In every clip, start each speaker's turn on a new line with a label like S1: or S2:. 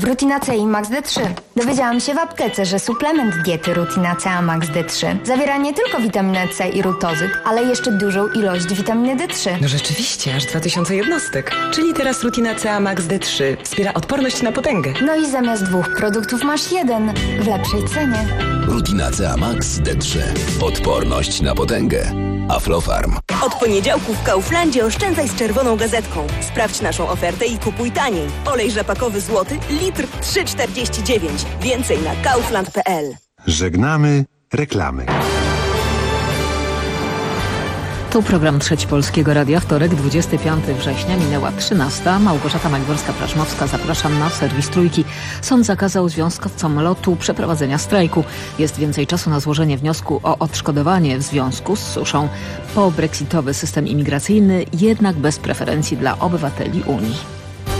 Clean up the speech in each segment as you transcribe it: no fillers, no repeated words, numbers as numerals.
S1: Rutina C i Max D3. Dowiedziałam się w aptece, że suplement diety Rutina C Max D3 zawiera nie tylko witaminę C i rutozyt, ale jeszcze dużą ilość witaminy D3.
S2: No rzeczywiście, aż 2000 jednostek. Czyli teraz Rutina C Max D3 wspiera odporność na potęgę.
S1: No i zamiast 2 produktów masz 1 w lepszej cenie.
S3: Rutina C Max D3. Odporność na potęgę. Aflofarm.
S4: Od poniedziałku w Kauflandzie oszczędzaj z czerwoną gazetką. Sprawdź naszą ofertę i kupuj taniej. Olej rzepakowy złoty, litr 3,49. Więcej na kaufland.pl.
S5: Żegnamy reklamy.
S6: Tu program Trzeci Polskiego Radia, wtorek, 25 września, minęła 13. Małgorzata Mańgorska-Prażmowska, zapraszam na serwis Trójki. Sąd zakazał związkowcom LOT-u przeprowadzenia strajku. Jest więcej czasu na złożenie wniosku o odszkodowanie w związku z suszą. Po-brexitowy system imigracyjny, jednak bez preferencji dla obywateli Unii.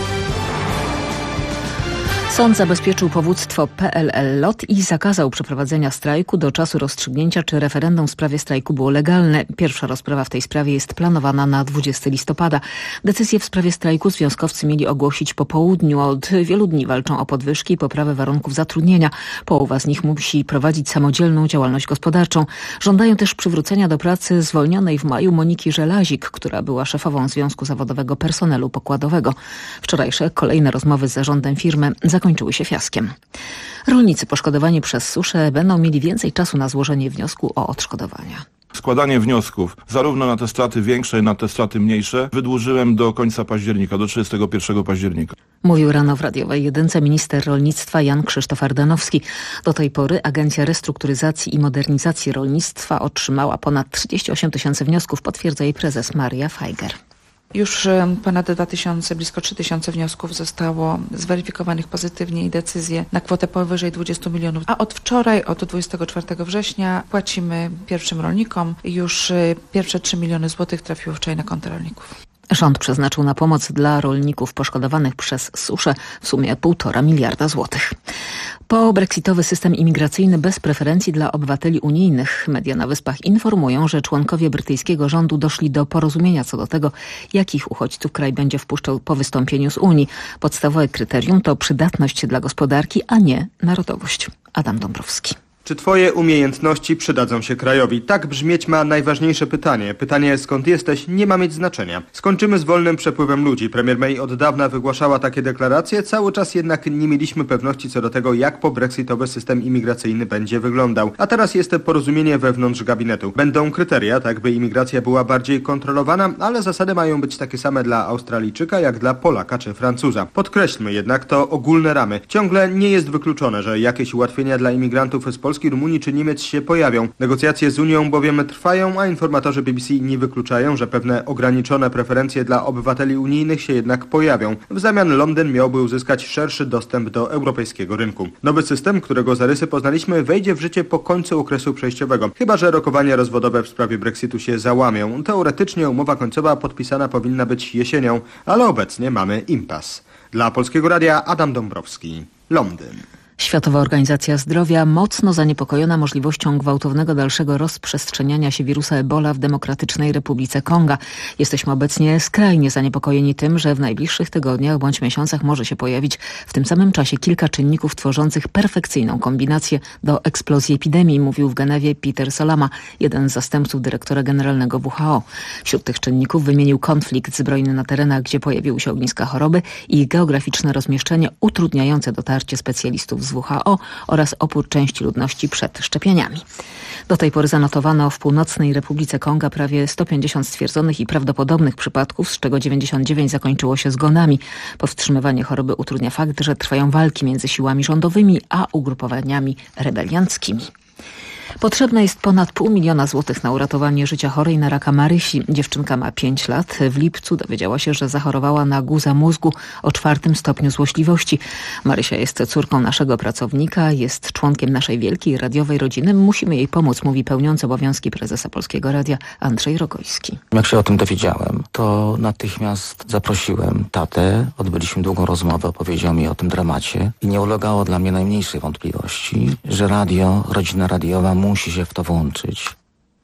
S6: Sąd zabezpieczył powództwo PLL LOT i zakazał przeprowadzenia strajku do czasu rozstrzygnięcia, czy referendum w sprawie strajku było legalne. Pierwsza rozprawa w tej sprawie jest planowana na 20 listopada. Decyzję w sprawie strajku związkowcy mieli ogłosić po południu. Od wielu dni walczą o podwyżki i poprawę warunków zatrudnienia. Połowa z nich musi prowadzić samodzielną działalność gospodarczą. Żądają też przywrócenia do pracy zwolnionej w maju Moniki Żelazik, która była szefową Związku Zawodowego Personelu Pokładowego. Wczorajsze kolejne rozmowy z zarządem firmy zakończyły się fiaskiem. Rolnicy poszkodowani przez suszę będą mieli więcej czasu na złożenie wniosku o odszkodowania.
S7: Składanie wniosków zarówno na te straty większe, na te straty mniejsze wydłużyłem do końca października, do 31 października.
S6: Mówił rano w radiowej jedynce minister rolnictwa Jan Krzysztof Ardanowski. Do tej pory Agencja Restrukturyzacji i Modernizacji Rolnictwa otrzymała ponad 38 000 wniosków, potwierdza jej prezes Maria Fajger.
S8: Już ponad 2000, blisko 3000 wniosków zostało zweryfikowanych pozytywnie i decyzje na kwotę powyżej 20 milionów. A od wczoraj, od 24 września płacimy pierwszym rolnikom. Już pierwsze 3 miliony złotych trafiło wczoraj na konta rolników.
S6: Rząd przeznaczył na pomoc dla rolników poszkodowanych przez suszę w sumie 1,5 miliarda złotych. Po-brexitowy system imigracyjny bez preferencji dla obywateli unijnych. Media na Wyspach informują, że członkowie brytyjskiego rządu doszli do porozumienia co do tego, jakich uchodźców kraj będzie wpuszczał po wystąpieniu z Unii. Podstawowe kryterium to przydatność dla gospodarki, a nie narodowość. Adam Dąbrowski.
S9: Czy twoje umiejętności przydadzą się krajowi? Tak brzmieć ma najważniejsze pytanie. Pytanie, skąd jesteś, nie ma mieć znaczenia. Skończymy z wolnym przepływem ludzi. Premier May od dawna wygłaszała takie deklaracje, cały czas jednak nie mieliśmy pewności co do tego, jak po-brexitowy system imigracyjny będzie wyglądał. A teraz jest porozumienie wewnątrz gabinetu. Będą kryteria, tak by imigracja była bardziej kontrolowana, ale zasady mają być takie same dla Australijczyka, jak dla Polaka czy Francuza. Podkreślmy jednak, to ogólne ramy. Ciągle nie jest wykluczone, że jakieś ułatwienia dla imigrantów z Polski, Rumunii czy Niemiec się pojawią. Negocjacje z Unią bowiem trwają, a informatorzy BBC nie wykluczają, że pewne ograniczone preferencje dla obywateli unijnych się jednak pojawią. W zamian Londyn miałby uzyskać szerszy dostęp do europejskiego rynku. Nowy system, którego zarysy poznaliśmy, wejdzie w życie po końcu okresu przejściowego. Chyba że rokowania rozwodowe w sprawie Brexitu się załamią. Teoretycznie umowa końcowa podpisana powinna być jesienią, ale obecnie mamy impas. Dla Polskiego Radia Adam Dąbrowski, Londyn.
S6: Światowa Organizacja Zdrowia mocno zaniepokojona możliwością gwałtownego dalszego rozprzestrzeniania się wirusa Ebola w Demokratycznej Republice Konga. Jesteśmy obecnie skrajnie zaniepokojeni tym, że w najbliższych tygodniach bądź miesiącach może się pojawić w tym samym czasie kilka czynników tworzących perfekcyjną kombinację do eksplozji epidemii, mówił w Genewie Peter Salama, jeden z zastępców dyrektora generalnego WHO. Wśród tych czynników wymienił konflikt zbrojny na terenach, gdzie pojawiły się ogniska choroby i geograficzne rozmieszczenie utrudniające dotarcie specjalistów z WHO oraz opór części ludności przed szczepieniami. Do tej pory zanotowano w Północnej Republice Konga prawie 150 stwierdzonych i prawdopodobnych przypadków, z czego 99 zakończyło się zgonami. Powstrzymywanie choroby utrudnia fakt, że trwają walki między siłami rządowymi a ugrupowaniami rebelianckimi. Potrzebne jest ponad 500 000 złotych na uratowanie życia chorej na raka Marysi. Dziewczynka ma 5 lat. W lipcu dowiedziała się, że zachorowała na guza mózgu o 4. stopniu złośliwości. Marysia jest córką naszego pracownika, jest członkiem naszej wielkiej radiowej rodziny. Musimy jej pomóc, mówi pełniący obowiązki prezesa Polskiego Radia Andrzej Rogojski.
S10: Jak się o tym dowiedziałem, to natychmiast zaprosiłem tatę, odbyliśmy długą rozmowę, opowiedział mi o tym dramacie i nie ulegało dla mnie najmniejszej wątpliwości, że radio, rodzina radiowa musi się w to włączyć.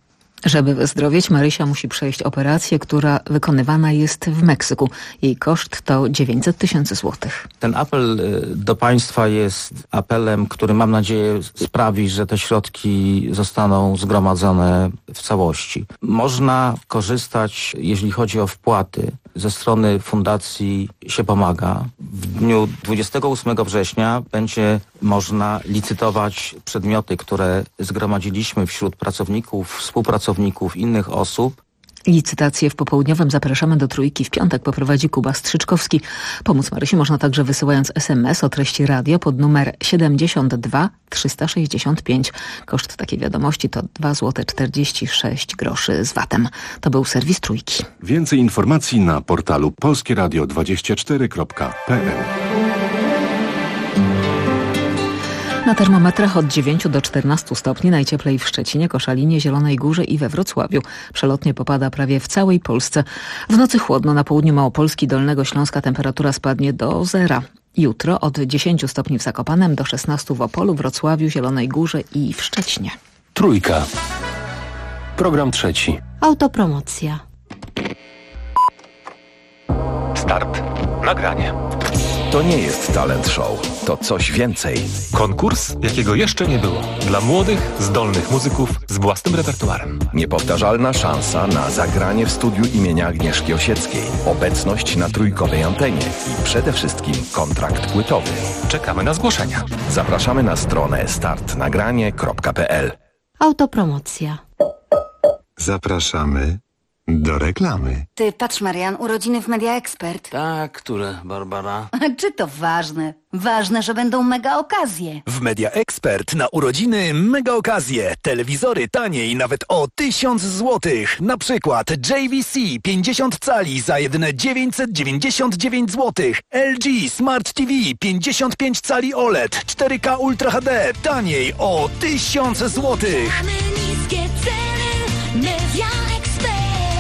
S6: Żeby wyzdrowieć, Marysia musi przejść operację, która wykonywana jest w Meksyku. Jej koszt to 900 000 złotych.
S10: Ten apel do państwa jest apelem, który mam nadzieję sprawi, że te środki zostaną zgromadzone w całości. Można korzystać, jeśli chodzi o wpłaty, ze strony Fundacji Się Pomaga. W dniu 28 września będzie można licytować przedmioty, które zgromadziliśmy wśród pracowników, współpracowników, innych osób.
S6: Licytację w popołudniowym Zapraszamy do Trójki w piątek poprowadzi Kuba Strzyczkowski. Pomóc Marysi można także wysyłając SMS o treści radio pod numer 72 365. Koszt takiej wiadomości to 2,46 zł z VAT-em. To był serwis Trójki.
S5: Więcej informacji na portalu polskieradio24.pl.
S6: Na termometrach od 9 do 14 stopni, najcieplej w Szczecinie, Koszalinie, Zielonej Górze i we Wrocławiu. Przelotnie popada prawie w całej Polsce. W nocy chłodno, na południu Małopolski, Dolnego Śląska temperatura spadnie do 0. Jutro od 10 stopni w Zakopanem do 16 w Opolu, Wrocławiu, Zielonej Górze i w Szczecinie.
S3: Trójka. Program trzeci.
S11: Autopromocja.
S3: Start. Nagranie. To nie jest talent show, to coś więcej.
S12: Konkurs, jakiego jeszcze nie było. Dla młodych, zdolnych muzyków z własnym repertuarem.
S3: Niepowtarzalna szansa na zagranie w studiu imienia Agnieszki Osieckiej. Obecność na trójkowej antenie i przede wszystkim kontrakt płytowy.
S12: Czekamy na zgłoszenia.
S3: Zapraszamy na stronę startnagranie.pl.
S11: Autopromocja.
S5: Zapraszamy do reklamy.
S13: Ty, patrz Marian, urodziny w Media Expert.
S14: Tak, które, Barbara?
S13: Czy to ważne? Ważne, że będą mega okazje.
S15: W Media Expert na urodziny mega okazje. Telewizory taniej nawet o 1000 zł. Na przykład JVC 50 cali za jedyne 999 zł. LG Smart TV 55 cali OLED 4K Ultra HD taniej o 1000 zł.
S16: Mamy niskie ceny, Media Expert.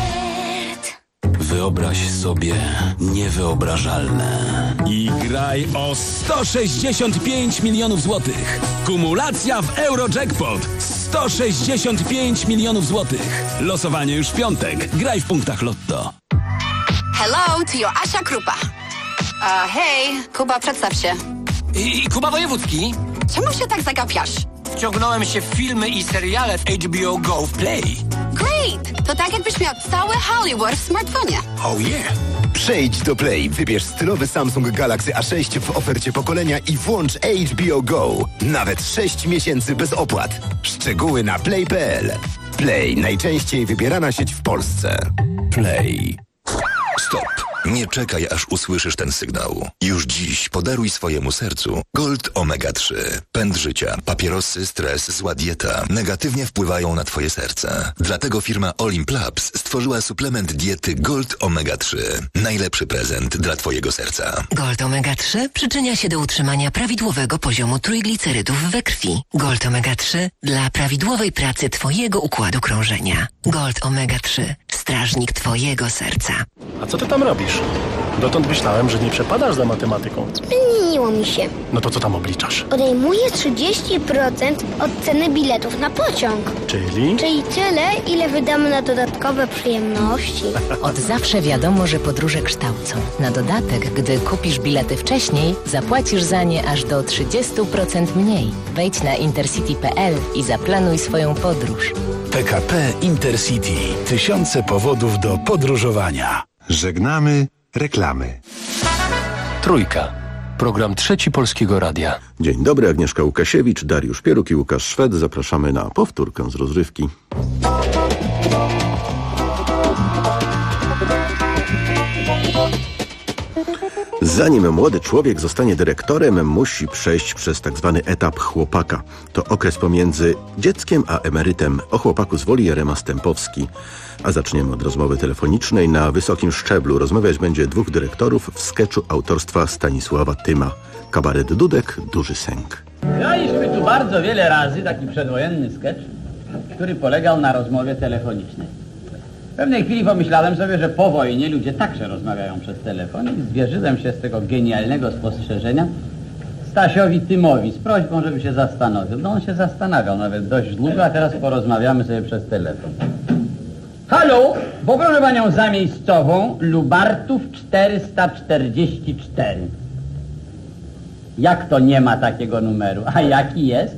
S17: Wyobraź sobie niewyobrażalne.
S18: I graj o 165 milionów złotych. Kumulacja w Eurojackpot. 165 milionów złotych. Losowanie już w piątek. Graj w punktach Lotto.
S19: Hello, to your Asia Krupa. Hej, Kuba, przedstaw się.
S17: I Kuba Wojewódzki.
S19: Czemu się tak zagapiasz?
S17: Wciągnąłem się w filmy i seriale w HBO Go w Play.
S19: Great! To tak jakbyś miał cały Hollywood w smartfonie.
S17: Oh yeah!
S20: Przejdź do Play, wybierz stylowy Samsung Galaxy A6 w ofercie pokolenia i włącz HBO Go. Nawet 6 miesięcy bez opłat. Szczegóły na play.pl. Play, najczęściej wybierana sieć w Polsce.
S3: Play. Stop. Nie czekaj, aż usłyszysz ten sygnał. Już dziś podaruj swojemu sercu Gold Omega 3. Pęd życia, papierosy, stres, zła dieta negatywnie wpływają na twoje serce. Dlatego firma Olimp Labs stworzyła suplement diety Gold Omega 3. Najlepszy prezent dla twojego serca.
S21: Gold Omega 3 przyczynia się do utrzymania prawidłowego poziomu trójglicerydów we krwi. Gold Omega 3 dla prawidłowej pracy twojego układu krążenia. Gold Omega 3. Strażnik twojego serca.
S22: A co ty tam robisz? Dotąd myślałem, że nie przepadasz za matematyką.
S23: Zmieniło mi się.
S22: No to co tam obliczasz?
S23: Odejmuję 30% od ceny biletów na pociąg.
S22: Czyli?
S23: Czyli tyle, ile wydamy na dodatkowe przyjemności.
S21: Od zawsze wiadomo, że podróże kształcą. Na dodatek, gdy kupisz bilety wcześniej, zapłacisz za nie aż do 30% mniej. Wejdź na intercity.pl i zaplanuj swoją podróż.
S15: PKP Intercity. Tysiące powodów do podróżowania.
S5: Żegnamy reklamy.
S3: Trójka. Program trzeci Polskiego Radia.
S24: Dzień dobry, Agnieszka Łukasiewicz, Dariusz Pieruk i Łukasz Szwed. Zapraszamy na powtórkę z rozrywki. Zanim młody człowiek zostanie dyrektorem, musi przejść przez tak zwany etap chłopaka. To okres pomiędzy dzieckiem a emerytem. O chłopaku z Woli Jarema Stępowski. A zaczniemy od rozmowy telefonicznej na wysokim szczeblu. Rozmawiać będzie dwóch dyrektorów w skeczu autorstwa Stanisława Tyma. Kabaret Dudek, Duży Sęk.
S25: Graliśmy tu bardzo wiele razy taki przedwojenny skecz, który polegał na rozmowie telefonicznej. W pewnej chwili pomyślałem sobie, że po wojnie ludzie także rozmawiają przez telefon i zwierzyłem się z tego genialnego spostrzeżenia Stasiowi Tymowi z prośbą, żeby się zastanowił. No on się zastanawiał nawet dość długo, a teraz porozmawiamy sobie przez telefon. Halo, poproszę panią zamiejscową, Lubartów 444. Jak to nie ma takiego numeru? A jaki jest?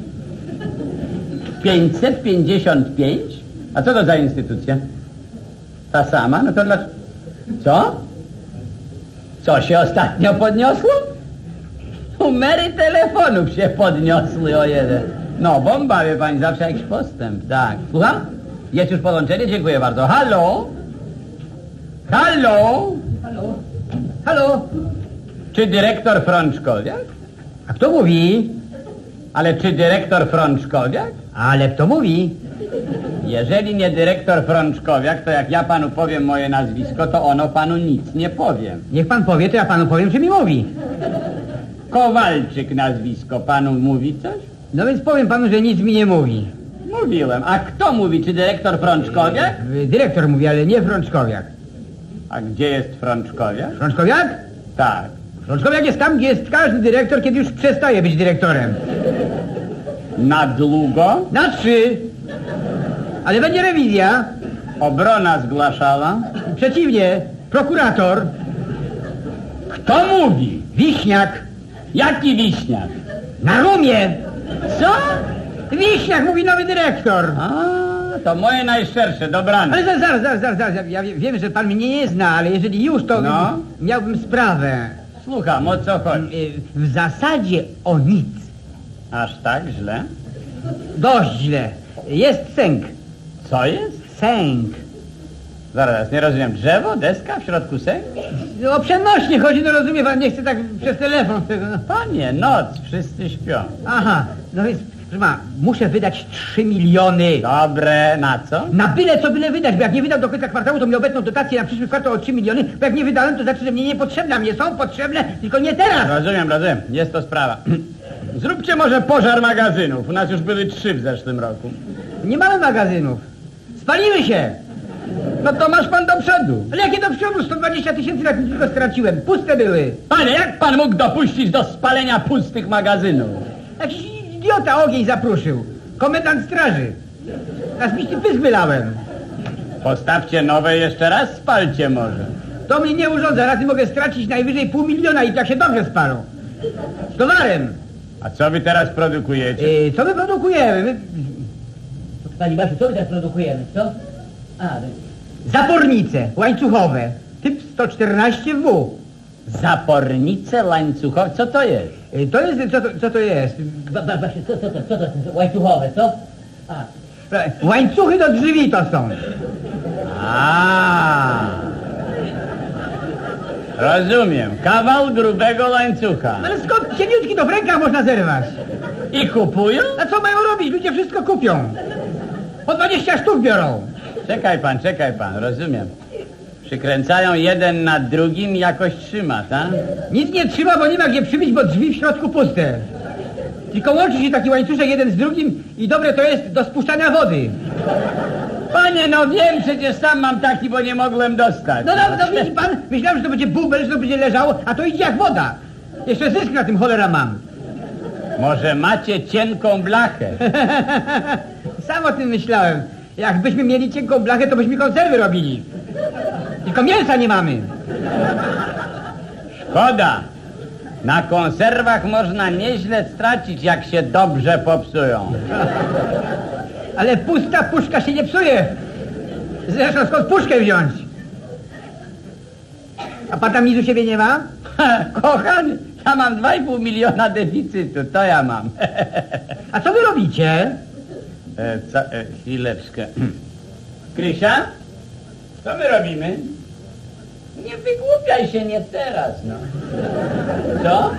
S25: 555? A co to za instytucja? Ta sama? No to dlaczego? Co? Co się ostatnio podniosło? Numery telefonów się podniosły o jeden. No, bomba, wie pani, zawsze jakiś postęp. Tak. Słucham? Jest już podłączenie? Dziękuję bardzo. Halo? Halo? Halo? Halo? Czy dyrektor Frączkowiak? A kto mówi? Ale czy dyrektor Frączkowiak? Ale kto mówi? Jeżeli nie dyrektor Frączkowiak, to jak ja panu powiem moje nazwisko, to ono panu nic nie powiem. Niech pan powie, to ja panu powiem, czy mi mówi. Kowalczyk nazwisko, panu mówi coś? No więc powiem panu, że nic mi nie mówi. Mówiłem. A kto mówi? Czy dyrektor Frączkowiak? Dyrektor mówi, ale nie Frączkowiak. A gdzie jest Frączkowiak? Frączkowiak? Tak. Frączkowiak jest tam, gdzie jest każdy dyrektor, kiedy już przestaje być dyrektorem. Na długo? Na 3. Ale będzie rewizja. Obrona zgłaszała. Przeciwnie, prokurator. Kto mówi? Wiśniak. Jaki Wiśniak? Na rumie. Co? Wiśniak, mówi nowy dyrektor. A, to moje najszersze, dobranoc. Ale zaraz. Ja wiem, że pan mnie nie zna, ale jeżeli już, to no? Miałbym sprawę. Słucham, o co chodzi? W zasadzie o nic. Aż tak źle? Dość źle. Jest sęk. Co jest? Sęk. Zaraz, nie rozumiem. Drzewo, deska, w środku sęk? No, o przenośnie chodzi, no rozumie pan, nie chce tak przez telefon tego. No. Panie, noc, wszyscy śpią. Aha, no więc, proszę pana, muszę wydać 3 miliony. Dobre, na co? Na byle co byle wydać, bo jak nie wydam do końca kwartału, to mi obecną dotację na przyszły kwartał o 3 miliony, bo jak nie wydałem, to znaczy, że mnie niepotrzebne, a mnie są potrzebne, tylko nie teraz. Rozumiem, jest to sprawa. Zróbcie może pożar magazynów, u nas już były 3 w zeszłym roku. Nie mamy magazynów, spaliły się. No to masz pan do przodu. Ale jakie do przodu? 120 000 na tym tylko straciłem. Puste były. Panie, jak pan mógł dopuścić do spalenia pustych magazynów? Jakiś idiota ogień zapruszył. Komendant straży. Na zbity pysk wylałem. Postawcie nowe jeszcze raz, spalcie może. To mnie nie urządza. Razy mogę stracić najwyżej 500 000 i tak się dobrze spalą. Z towarem. A co wy teraz produkujecie? Co my produkujemy? Pani Basiu, co my teraz produkujemy, co? Zapornice łańcuchowe, typ 114W. Zapornice łańcuchowe? Co to jest? To jest, co to jest? Właśnie, co to jest? Łańcuchowe, co? Łańcuchy do drzwi to są. Rozumiem. Kawał grubego łańcucha. Ale skąd cieniutki to w rękach można zerwać? I kupują? A co mają robić? Ludzie wszystko kupią. Po 20 sztuk biorą. Czekaj pan, rozumiem. Przykręcają jeden na drugim i jakoś trzyma, tak? Nic nie trzyma, bo nie ma gdzie przybić, bo drzwi w środku puste. Tylko łączy się taki łańcuszek jeden z drugim i dobre to jest do spuszczania wody. Panie, no wiem, przecież sam mam taki, bo nie mogłem dostać. No widzi pan, myślałem, że to będzie bubel, że to będzie leżało, a to idzie jak woda. Jeszcze zysk na tym cholera mam. Może macie cienką blachę? Sam o tym myślałem. Jakbyśmy mieli cienką blachę, to byśmy konserwy robili. Tylko mięsa nie mamy. Szkoda. Na konserwach można nieźle stracić, jak się dobrze popsują. Ale pusta puszka się nie psuje. Zresztą skąd puszkę wziąć? A pan tam nic u siebie nie ma? Kochany, ja mam 2,5 miliona deficytu, to ja mam. A co wy robicie? Chwileczkę. Krysia? Co my robimy? Nie wygłupiaj się, nie teraz, no. Co?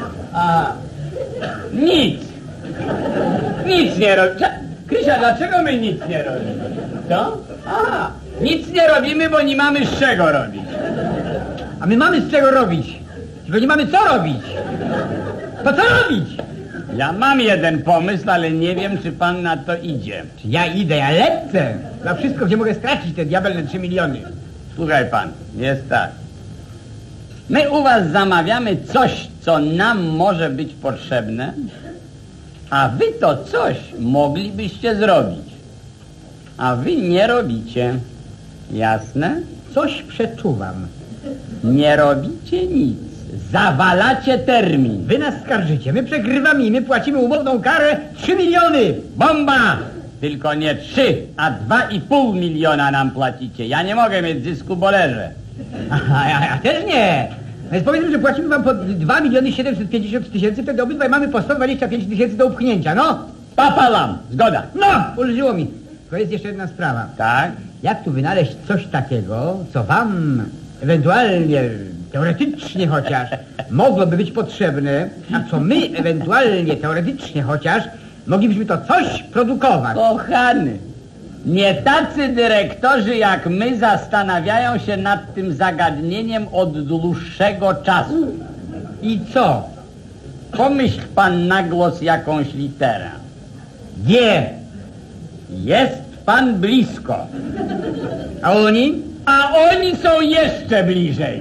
S25: Nic. Nic nie robimy. Krysia, dlaczego my nic nie robimy? Co? Nic nie robimy, bo nie mamy z czego robić. A my mamy z czego robić. Tylko nie mamy co robić. To co robić? Ja mam jeden pomysł, ale nie wiem, czy pan na to idzie. Czy ja idę? Ja lecę. Na wszystko, gdzie mogę stracić te diabelne 3 miliony. Słuchaj pan, jest tak. My u was zamawiamy coś, co nam może być potrzebne, a wy to coś moglibyście zrobić. A wy nie robicie. Jasne? Coś przeczuwam. Nie robicie nic. Zawalacie termin. Wy nas skarżycie, my przegrywamy i my płacimy umowną karę 3 miliony. Bomba! Tylko nie 3, a 2,5 miliona nam płacicie. Ja nie mogę mieć zysku, bo leżę. Ja też nie. Więc powiedzmy, że płacimy wam po 2 miliony 750 tysięcy, wtedy obydwaj mamy po 125 tysięcy do upchnięcia, no. Papalam, zgoda. No, ulżyło mi. To jest jeszcze jedna sprawa. Tak? Jak tu wynaleźć coś takiego, co wam ewentualnie, teoretycznie chociaż, mogłoby być potrzebne, a co my ewentualnie, teoretycznie chociaż, moglibyśmy to coś produkować. Kochany, nie tacy dyrektorzy jak my zastanawiają się nad tym zagadnieniem od dłuższego czasu. I co? Pomyśl pan na głos jakąś literę. G. Jest pan blisko. A oni? A oni są jeszcze bliżej.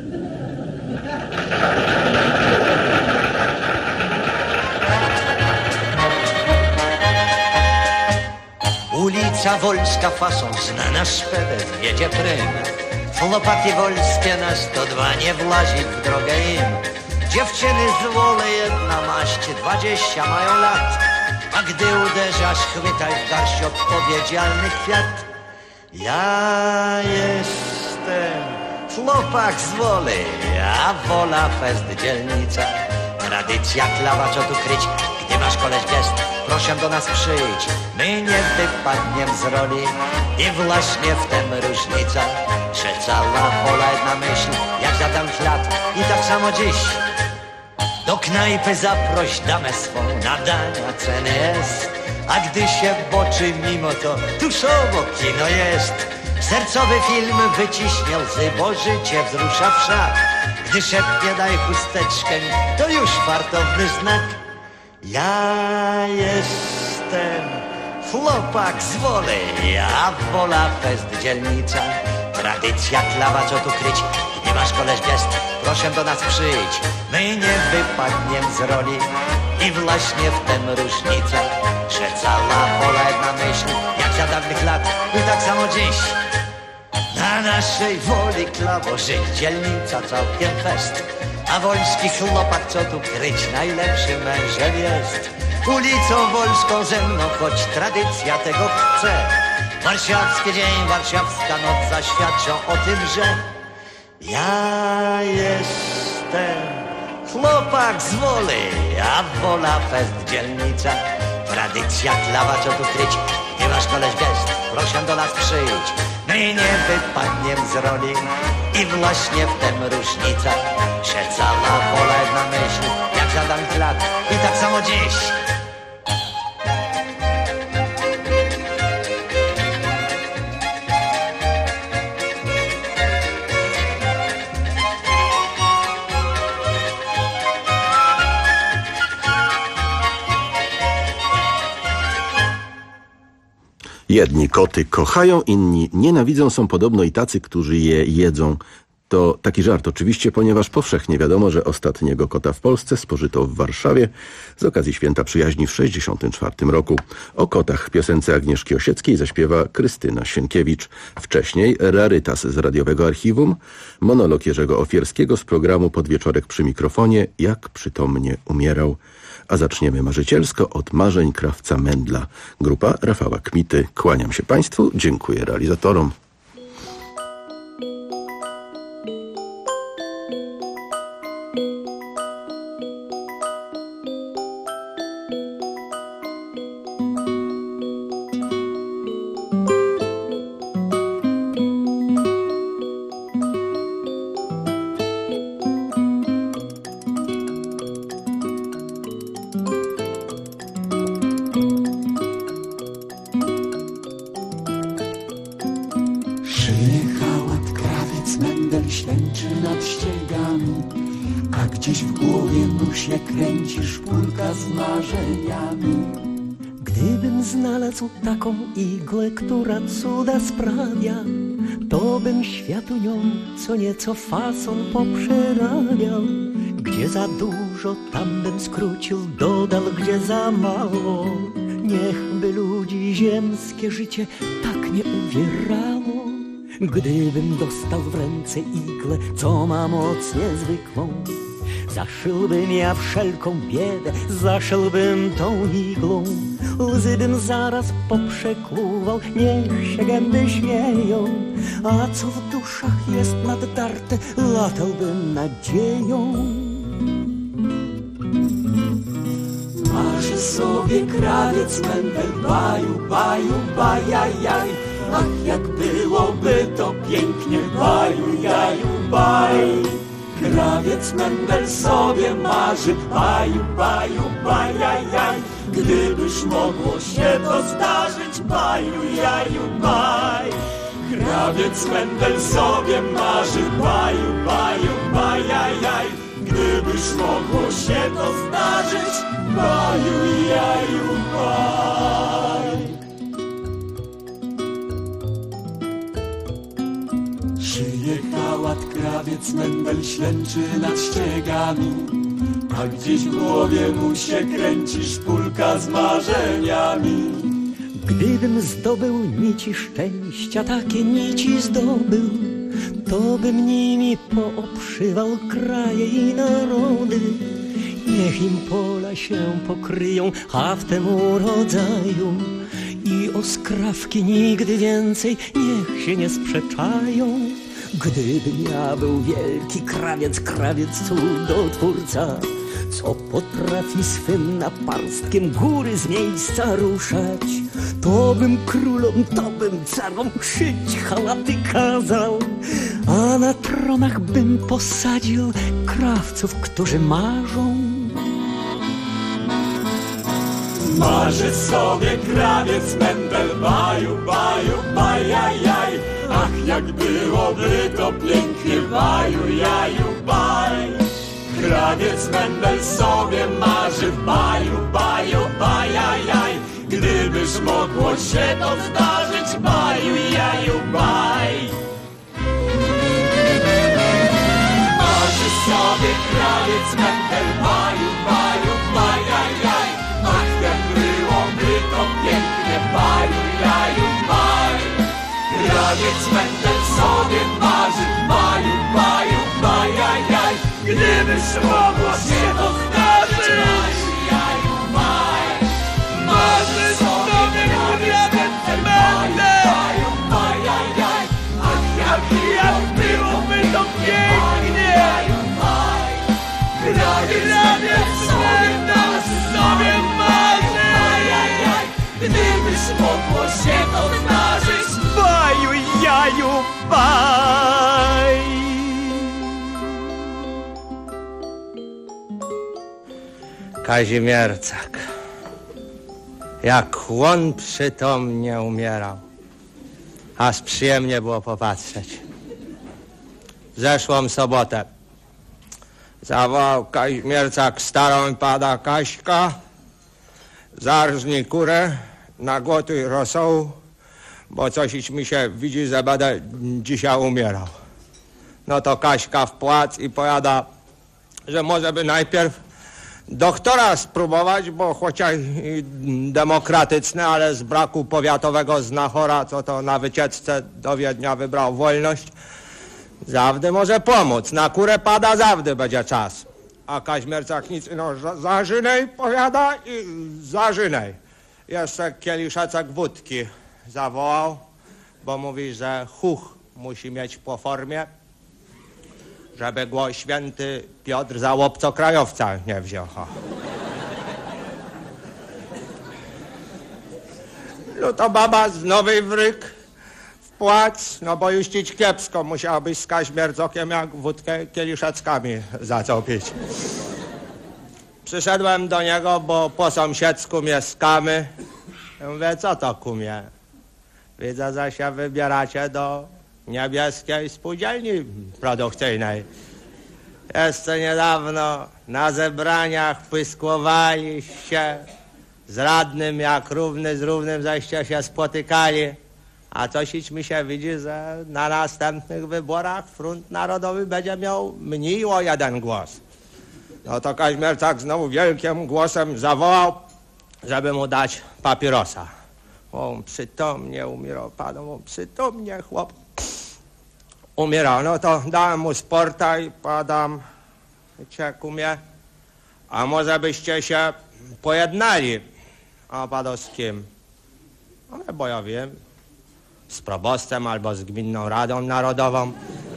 S1: Ulica Wolska fason znana szpewet wiedzie prym. Chłopaki wolskie na 102 nie włazić w drogę im. Dziewczyny z Wolę jedna maść, 20 mają lat. A gdy uderzasz, chwytaj w garść odpowiedzialny kwiat. Ja jestem chłopak z Woli, a Wola fest dzielnica. Tradycja klawa, co tu kryć, gdy masz koleś gest, proszę do nas przyjdź. My nie wypadniem z roli i właśnie w tym różnica. Że cała Wola jedna myśl, jak za tam lat i tak samo dziś. Do knajpy zaproś damę swą, nadania ceny jest. A gdy się boczy mimo to, tuż obok kino jest. Sercowy film wyciśnie łzy, bo życie wzrusza wszak. Gdy szepnie daj chusteczkę, to już fartowny znak. Ja jestem chłopak z Woli, a Wola fest dzielnica. Tradycja klawa, co tu kryć, gdy masz koleś gest, proszę do nas przyjdź. My nie wypadniem z roli i właśnie w tym różnica. Że cała Wola jedna myśl, jak za dawnych lat i tak samo dziś. Na naszej Woli klawo żyć dzielnica całkiem fest. A wolski chłopak, co tu kryć, najlepszym mężem jest. Ulicą Wolską ze mną, choć tradycja tego chce. Warszawski dzień, warszawska noc zaświadczą o tym, że ja jestem chłopak z Woli, a Wola fest dzielnica. Tradycja klawa, co tu kryć, nie masz koleś gest, proszę do nas przyjdź. My nie wypadniem z roli i właśnie w tym różnica. Że cała Wola jedna myśl, jak za dawnych lat i tak samo dziś.
S24: Jedni koty kochają, inni nienawidzą. Są podobno i tacy, którzy je jedzą. To taki żart oczywiście, ponieważ powszechnie wiadomo, że ostatniego kota w Polsce spożyto w Warszawie z okazji Święta Przyjaźni w 1964 roku. O kotach w piosence Agnieszki Osieckiej zaśpiewa Krystyna Sienkiewicz. Wcześniej rarytas z radiowego archiwum, monolog Jerzego Ofierskiego z programu Podwieczorek przy mikrofonie, jak przytomnie umierał. A zaczniemy marzycielsko od marzeń krawca Mendla. Grupa Rafała Kmity. Kłaniam się Państwu, dziękuję realizatorom.
S2: Ślęczy nad ściegami, a gdzieś w głowie mu się kręci szpulka z marzeniami.
S4: Gdybym znalazł taką igłę, która cuda sprawia, to bym światu nią co nieco fason poprzerabiał. Gdzie za dużo, tam bym skrócił, dodał, gdzie za mało. Niechby ludzi ziemskie życie tak nie uwierało. Gdybym dostał w ręce iglę, co ma moc niezwykłą, zaszyłbym ja wszelką biedę, zaszyłbym tą iglą. Łzy bym zaraz poprzekłuwał, niech się gęby śmieją. A co w duszach jest naddarte, latałbym nadzieją. Marzy sobie krawiec Mendel, baju, baju, bajajaj. Ach, jak byłoby to pięknie, baju, jaju, baj. Krawiec Mendel sobie marzy, baju, baju, bajajaj. Gdybyż mogło się to zdarzyć, baju, jaju, baj. Krawiec Mendel sobie marzy, baju, baju, bajajaj. Gdybyż mogło się to zdarzyć, baju, jaju, baj. Szyje hałat, krawiec Mendel ślęczy nad ściegami, a gdzieś w głowie mu się kręci szpulka z marzeniami. Gdybym zdobył nici szczęścia, takie nici zdobył, to bym nimi poobszywał kraje i narody. Niech im pola się pokryją haftem urodzaju i o skrawki nigdy więcej niech się nie sprzeczają. Gdybym ja był wielki krawiec, krawiec cudotwórca, co potrafi swym naparstkiem góry z miejsca ruszać, to bym królom, to bym carom szyć hałaty kazał, a na tronach bym posadził krawców, którzy marzą. Marzy sobie krawiec Mendel, baju, baju, bajajaj. Ach, jak byłoby to pięknie, baju, jaju, baj. Krawiec Mendel sobie marzy, baju, baju, bajajaj. Gdybyż mogło się to zdarzyć, baju, jaju, baj. Marzy sobie krawiec Mendel, baju, baju, bajajaj. Ach, jak byłoby to pięknie, baju, jaju, baj. Krawiec Mendel sobie marzy, baju, baju, bajajaj. Gdybyż mogło się to zdarzyć, baju, jaju, baj. Marzy sobie krawiec Mendel, baju, bajajaj. Ach, jak byłoby to pięknie, baju, baj. Krawiec Mendel sobie marzy, bajajaj. Gdybyż mogło się to zdarzyć, baju, jaju, baj.
S1: Kazimierczak, jak łon przytomnie umierał, aż przyjemnie było popatrzeć. W zeszłą sobotę zawołał Kazimierczak starą i pada Kaśka, zarżnij kurę, nagotuj rosołu, bo coś mi się widzi, że będę dzisiaj umierał. No to Kaśka w płac i powiada, że może by najpierw doktora spróbować, bo chociaż demokratyczny, ale z braku powiatowego znachora, co to na wycieczce do Wiednia wybrał wolność, zawdy może pomóc. Na kurę pada, zawdy będzie czas. A Kazimierczak nic, no zażynej powiada i zażynej. Jeszcze kieliszeczek wódki zawołał, bo mówi, że chuch musi mieć po formie, żeby go święty Piotr za łobcokrajowca nie wziął. No to baba z nowej wryk w płac, no bo już ci kiepsko musiałabyś z Kazimierzokiem, jak wódkę kieliszeczkami zaczął pić. Przyszedłem do niego, bo po sąsiedzku mieszkamy. Ja mówię, co to kumie? Widzę, że się wybieracie do niebieskiej spółdzielni produkcyjnej. Jeszcze niedawno na zebraniach pyskłowaliście z radnym, jak równy z równym, żeście się spotykali. A coś mi się widzi, że na następnych wyborach Front Narodowy będzie miał mniej o 1 głos. No to Kaźmierczak znowu wielkim głosem zawołał, żeby mu dać papierosa. On przytomnie umierał, padł, on przytomnie chłop umierał. No to dałem mu sporta i padam, wiecie, kumie, a może byście się pojednali? A padł z kim? No bo ja wiem, z probostem albo z Gminną Radą Narodową.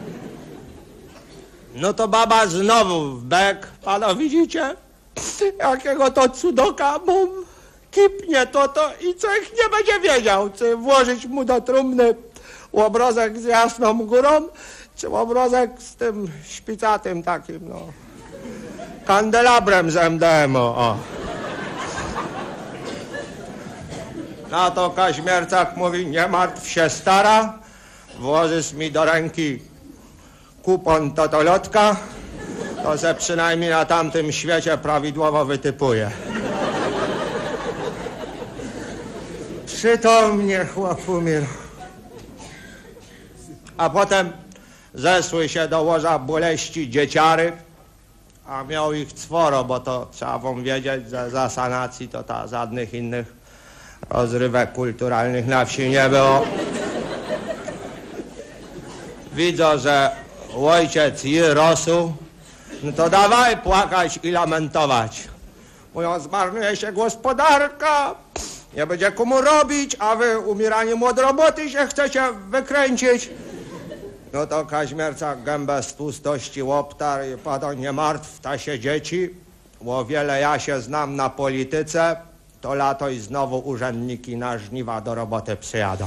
S1: No to baba znowu w bek, pana widzicie? Jakiego to cudoka, bo kipnie to i człowiek nie będzie wiedział, czy włożyć mu do trumny obrazek z Jasną Górą, czy obrazek z tym szpicatym takim, no, kandelabrem z MDM-u, o. Na to Kaźmierczak mówi, nie martw się stara, włożysz mi do ręki kupon totolotka, to se przynajmniej na tamtym świecie prawidłowo wytypuje. Przytomnie chłop umierł. A potem zeszły się do łoża boleści dzieciary, a miał ich 4, bo to trzeba wam wiedzieć, że za sanacji to żadnych innych rozrywek kulturalnych na wsi nie było. Widzę, że ojciec je rosół, no to dawaj płakać i lamentować. Mówią, zmarnuje się gospodarka, nie będzie komu robić, a wy umieraniem od roboty się chcecie wykręcić. No to Kaźmierczak gębę z tłustości łoptar i pada, nie martw ta się dzieci, bo wiele ja się znam na polityce, to lato i znowu urzędniki na żniwa do roboty przyjadą.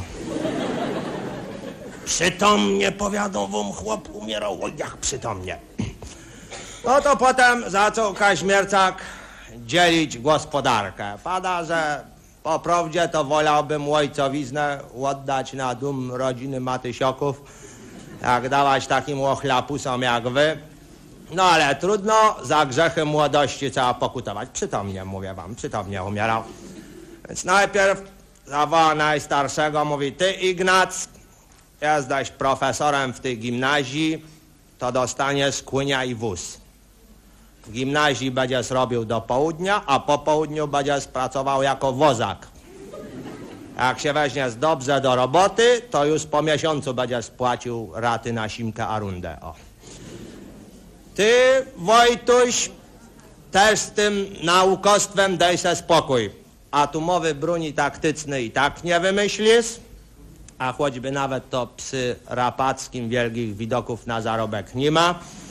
S1: Przytomnie, powiadą wam, chłop umierał, oj jak przytomnie. No to potem zaczął Kaźmierczak dzielić gospodarkę. Pada, że po prawdzie to wolałbym ojcowiznę oddać na dum rodziny Matysioków, jak dawać takim ochlapusom jak wy. No ale trudno, za grzechy młodości trzeba pokutować. Przytomnie, mówię wam, przytomnie umierał. Więc najpierw zawoła najstarszego, mówi, ty Ignac, jesteś profesorem w tej gimnazji, to dostaniesz kłynia i wóz. W gimnazji będziesz robił do południa, a po południu będziesz pracował jako wozak. Jak się weźmiesz dobrze do roboty, to już po miesiącu będziesz płacił raty na simkę a rundę. O. Ty, Wojtuś, też z tym naukostwem daj se spokój. Atomowy broni taktyczny i tak nie wymyślisz, a choćby nawet to przy Rapackim wielkich widoków na zarobek nie ma.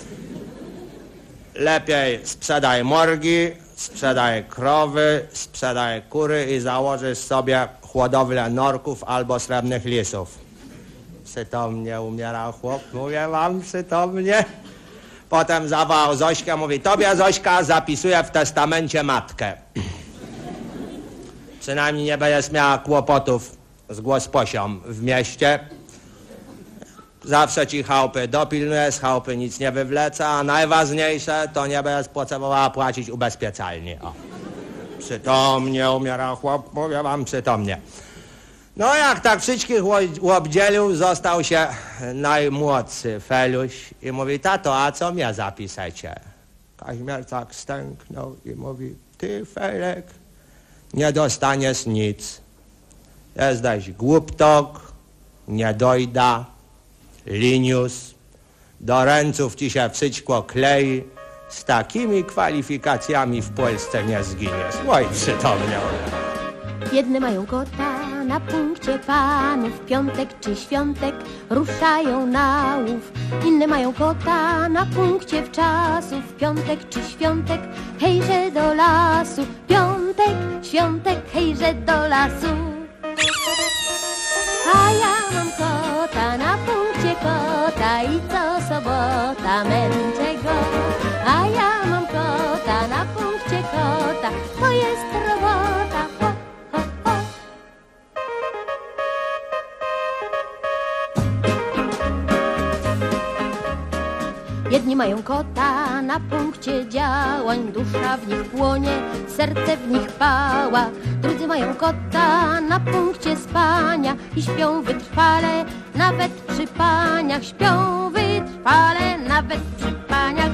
S1: Lepiej sprzedaj morgi, sprzedaj krowy, sprzedaj kury i założysz sobie hodowlę norków albo srebrnych lisów. Przytomnie umierał chłop, mówię wam, przytomnie. Potem zawołał Zośkę, mówi, tobie Zośka zapisuje w testamencie matkę. Przynajmniej nie będziesz miała kłopotów z głosposią w mieście. Zawsze ci chałupy dopilnuje, z chałupy nic nie wywleca, a najważniejsze to nie będziesz potrzebowała płacić ubezpieczalni. O. Przytomnie umierał chłop, mówię wam, przytomnie. No jak tak wszystkich obdzielił, został się najmłodszy Feluś i mówi, tato, a co mnie zapiszecie? Kaźmierczak stęknął i mówi, ty Felek, nie dostaniesz nic. Jesteś głuptok, niedojda, linius, do ręców ci się wszystko klei, z takimi kwalifikacjami w Polsce nie zginiesz. Oj, przytomnie.
S11: Jedne mają kota na punkcie panów, piątek czy świątek ruszają na łów. Inne mają kota na punkcie wczasów, piątek czy świątek, hejże do lasu. Piątek, świątek, hejże do lasu. A ja mam kota na punkcie kota i co sobota męczę go. A ja mam kota na punkcie kota, to jest robota. Ho, ho, ho. Jedni Jedni mają kota na punkcie działań, dusza w nich płonie, serce w nich pała. Drudzy mają kota na punkcie spania i śpią wytrwale, nawet przy paniach. Śpią wytrwale, nawet przy paniach.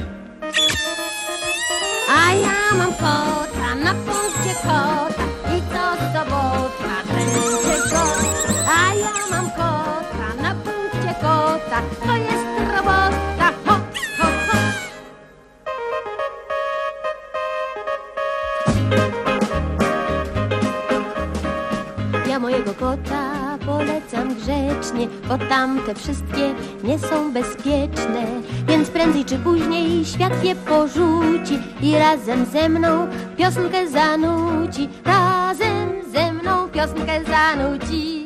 S11: A ja mam kota na punkcie kota i co sobota kręcę go. A ja mam kota na punkcie kota, to jest robota, ho, ho, ho. Ja mojego kota polecam grzecznie, bo tamte wszystkie nie są bezpieczne. Więc prędzej czy później świat je porzuci i razem ze mną piosenkę zanuci. Razem ze mną piosenkę zanuci.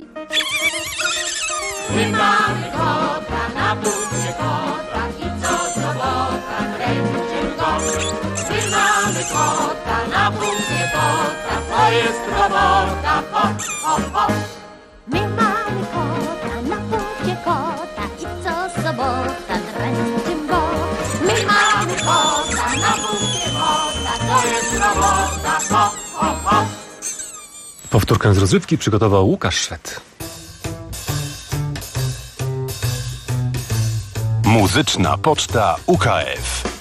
S11: My mamy kota na punkcie kota i co sobota kręcimy go. My mamy kota na punkcie kota, to jest robota, ho, ho, ho. My mamy kota na punkcie kota i co sobota dręczymy go. My mamy kota na punkcie kota, to jest robota, ho, ho, ho.
S12: Powtórkę z rozrywki przygotował Łukasz Szwed.
S18: Muzyczna Poczta UKF.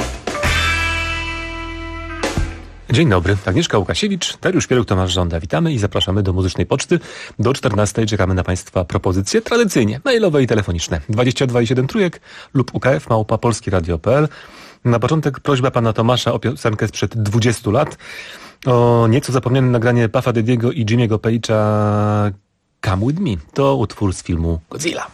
S12: Dzień dobry, Agnieszka Łukasiewicz, Dariusz Pieruk, Tomasz Żąda. Witamy i zapraszamy do Muzycznej Poczty. Do 14 czekamy na Państwa propozycje, tradycyjnie mailowe i telefoniczne. 22,7 trójek lub ukf@polskieradio.pl. Na początek prośba pana Tomasza o piosenkę sprzed 20 lat. O nieco zapomniane nagranie Puffa Daddy'ego i Jimmy'ego Page'a Come With Me. To utwór z filmu Godzilla.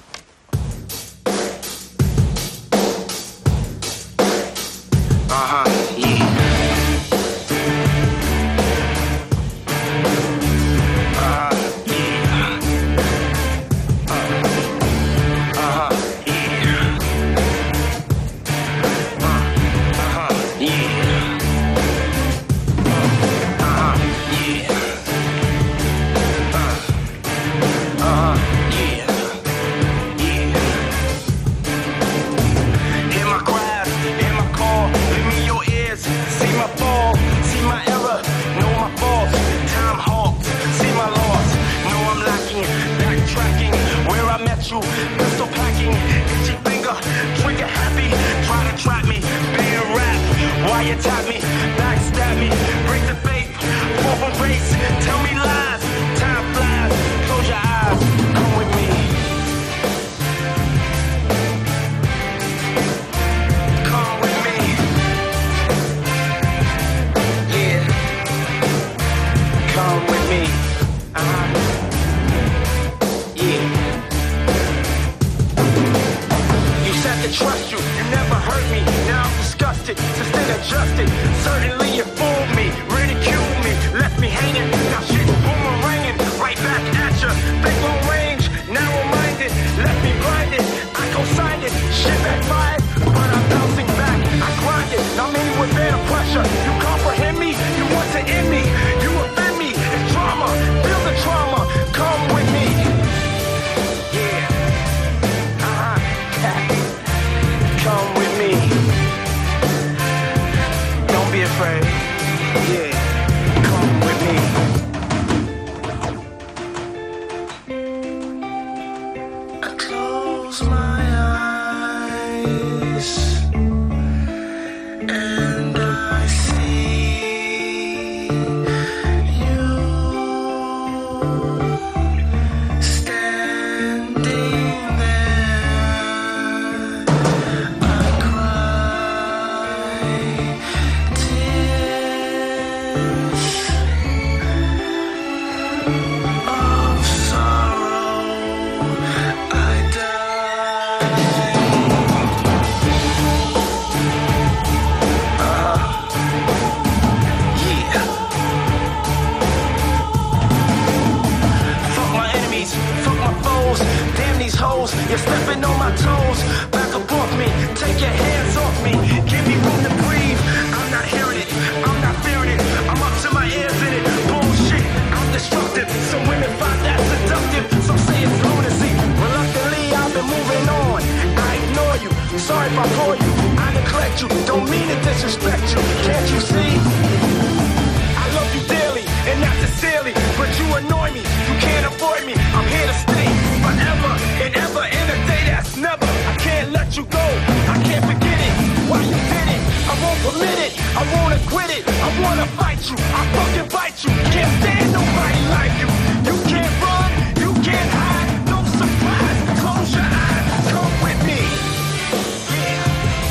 S6: Sorry if I bore you, I neglect respect you, don't mean to disrespect you. Can't you see? I love you dearly and not sincerely, but you annoy me. You can't avoid me. I'm here to stay forever and ever. In a day that's never. I can't let you go. I can't forget it. Why you did it? I won't permit it. I won't acquit it. I wanna fight you. I fucking fight you. Can't stand nobody like you. You can't run. You can't hide. No surprise. Close your eyes. Come with me. Yeah.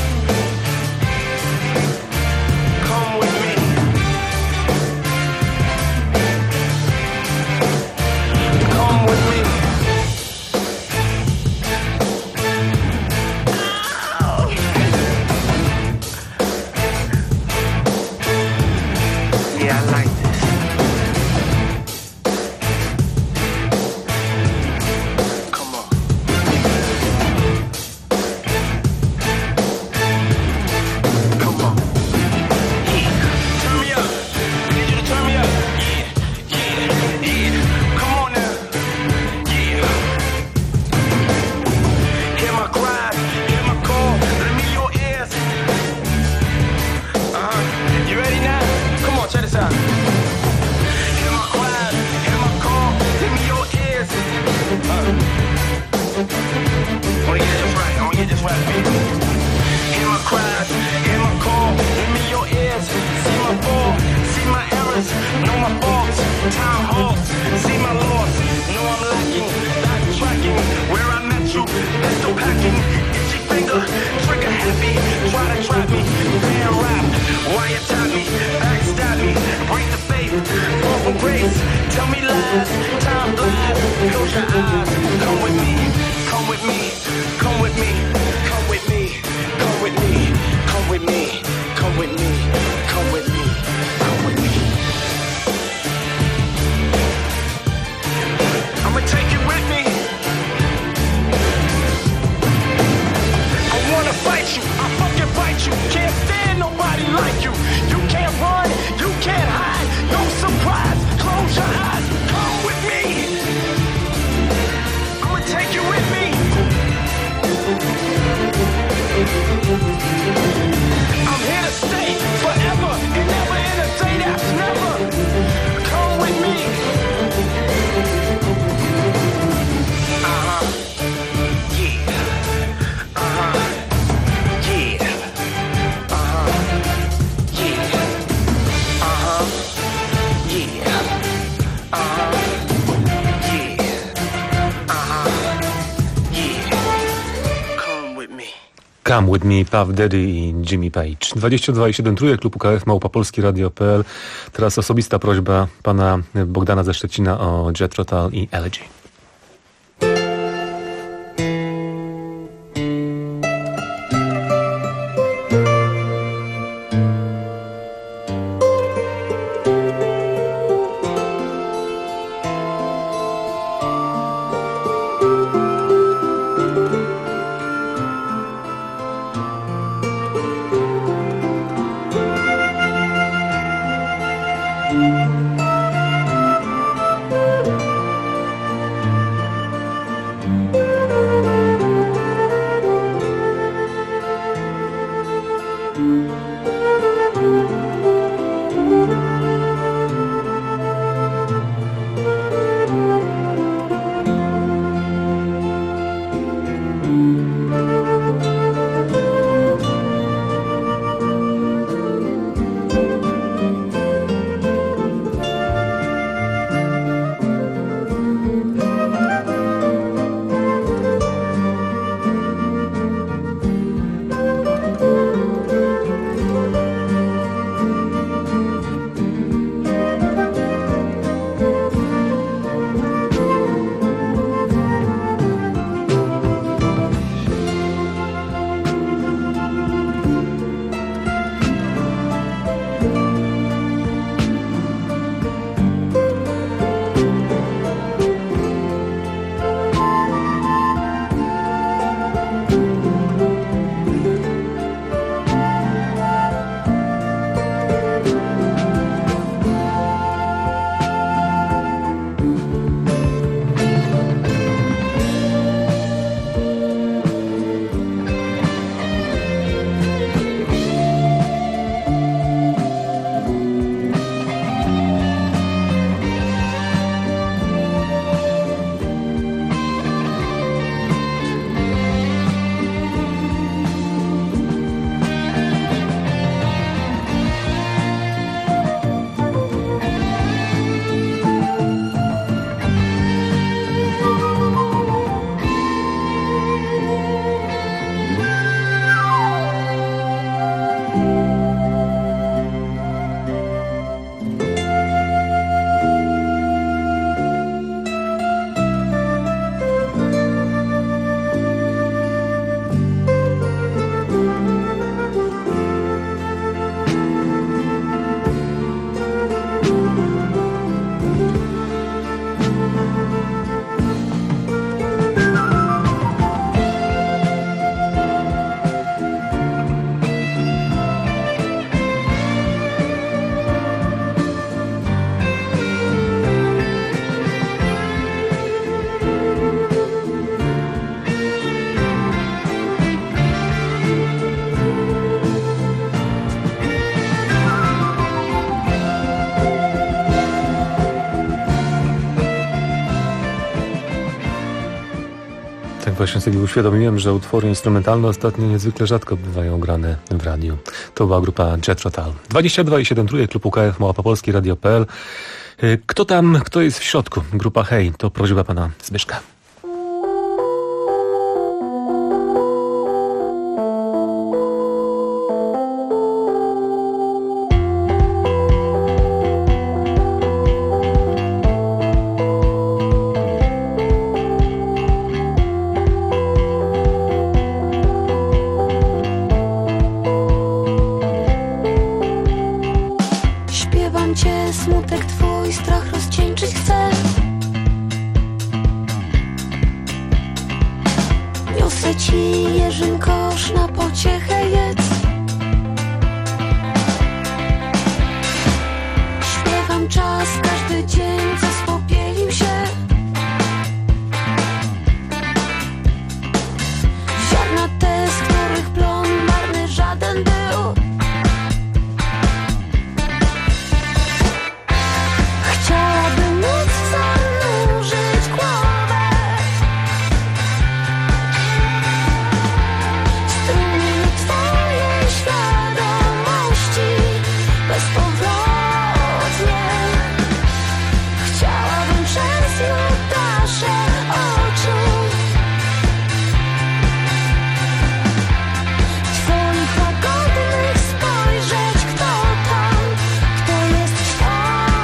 S6: Come with me. Come with me. Yeah, I like this. Come on. Come on. Yeah. Turn me up. I need you to turn me up. Yeah, yeah, yeah. Come on now. Yeah. Hear my cries, hear my call. Let me your ears. You ready now? Come on, check this out. Hear my cries, hear my call, give me your ears. I wanna get this right, I wanna get this right, baby. Hear my cries, hear my call, give me your ears. See my fall, see my errors, know my faults. Time halts, see my loss, know I'm lacking, not tracking. Where I met you, pistol packing, itchy finger, trigger happy. Try to trap me, fan rap, wiretap me, backstab me, break the faith, fall from grace. Tell me lies, time flies, close your eyes. Come with me, come with me, come with me, come with me, come with me, come with me, come with me, come with me, come with me. I'ma take you with me. I wanna fight you, I fucking fight you. Can't stand nobody like you. You can't run, you can't hide. No surprise, close your eyes. Come with me. I'ma take you with me. I'm here to stay forever and never in a day that's never. Come with me. Uh-huh. Yeah. Uh-huh. Yeah. Uh-huh. Yeah. Uh-huh. Yeah. Uh-huh. Yeah. Uh-huh. Yeah. Come with me.
S12: Come With Me, Puff Daddy i Jimmy Page. 22,7 trójek, klub UKF, @polskieradio.pl. Teraz osobista prośba pana Bogdana ze Szczecina o Jethro Tull i Elegy. Właśnie sobie uświadomiłem, że utwory instrumentalne ostatnio niezwykle rzadko bywają grane w radiu. To była grupa Jethro Tull. 22,7 trójek, klub UKF, Małopolski, Radio.pl. Kto jest w środku? Grupa Hej, to prośba pana Zbyszka.
S16: Smutek twój, strach rozcieńczyć chcę. Niosę ci jeżyn kosz, na pociechę jedz. Śpiewam czas, każdy dzień, co spopielił się. Ziarna te, z których plon marny żaden był. Chciałabym móc zanurzyć głowę w strumieniu twojej świadomości bezpowrotnie. Chciałabym przez jutasze oczu twoich łagodnych spojrzeć, kto tam, kto jest w środku.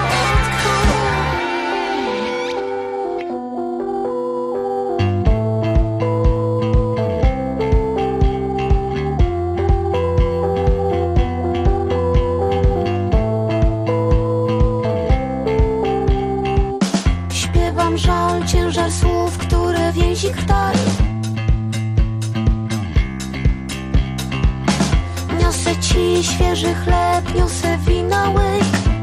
S16: Śpiewam żal, ciężar słów, które więzi krtani. Niosę ci świeży chleb, niosę wina łyk.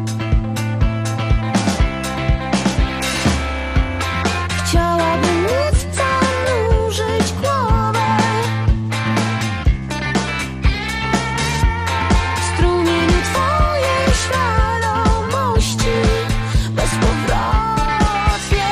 S16: Chciałabym móc zanurzyć głowę w strumieniu twojej świadomości bezpowrotnie.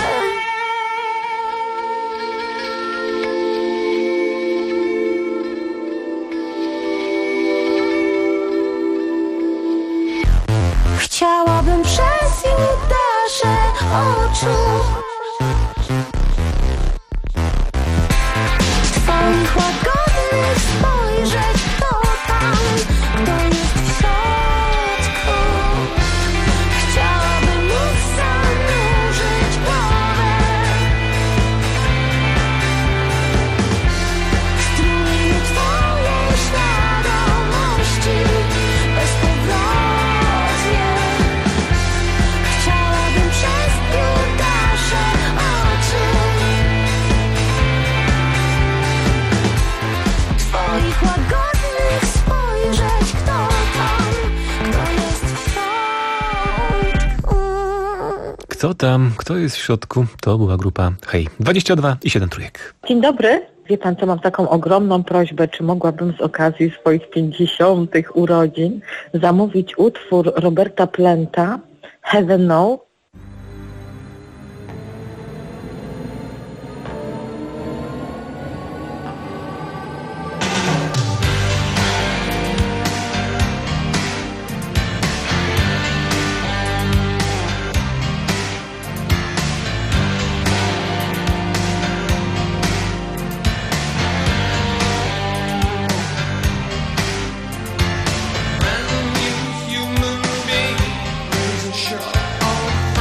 S16: Chciałabym przez jutasze oczu twoich łagodnych spojrzeć, kto tam, kto jest w środku. Chciałabym móc zanurzyć głowę w strumieniu twojej świadomości bezpowrotnie. Chciałabym przez jutasze oczu twoich łagodnych spojrzeć, kto tam, kto jest w środku.
S12: Kto tam, kto jest w środku? To była grupa Hej. 22,7 trójek.
S7: Dzień dobry. Wie pan co, mam taką ogromną prośbę, czy mogłabym z okazji swoich 50. urodzin zamówić utwór Roberta Planta, Heaven Know.
S6: Human being is a show.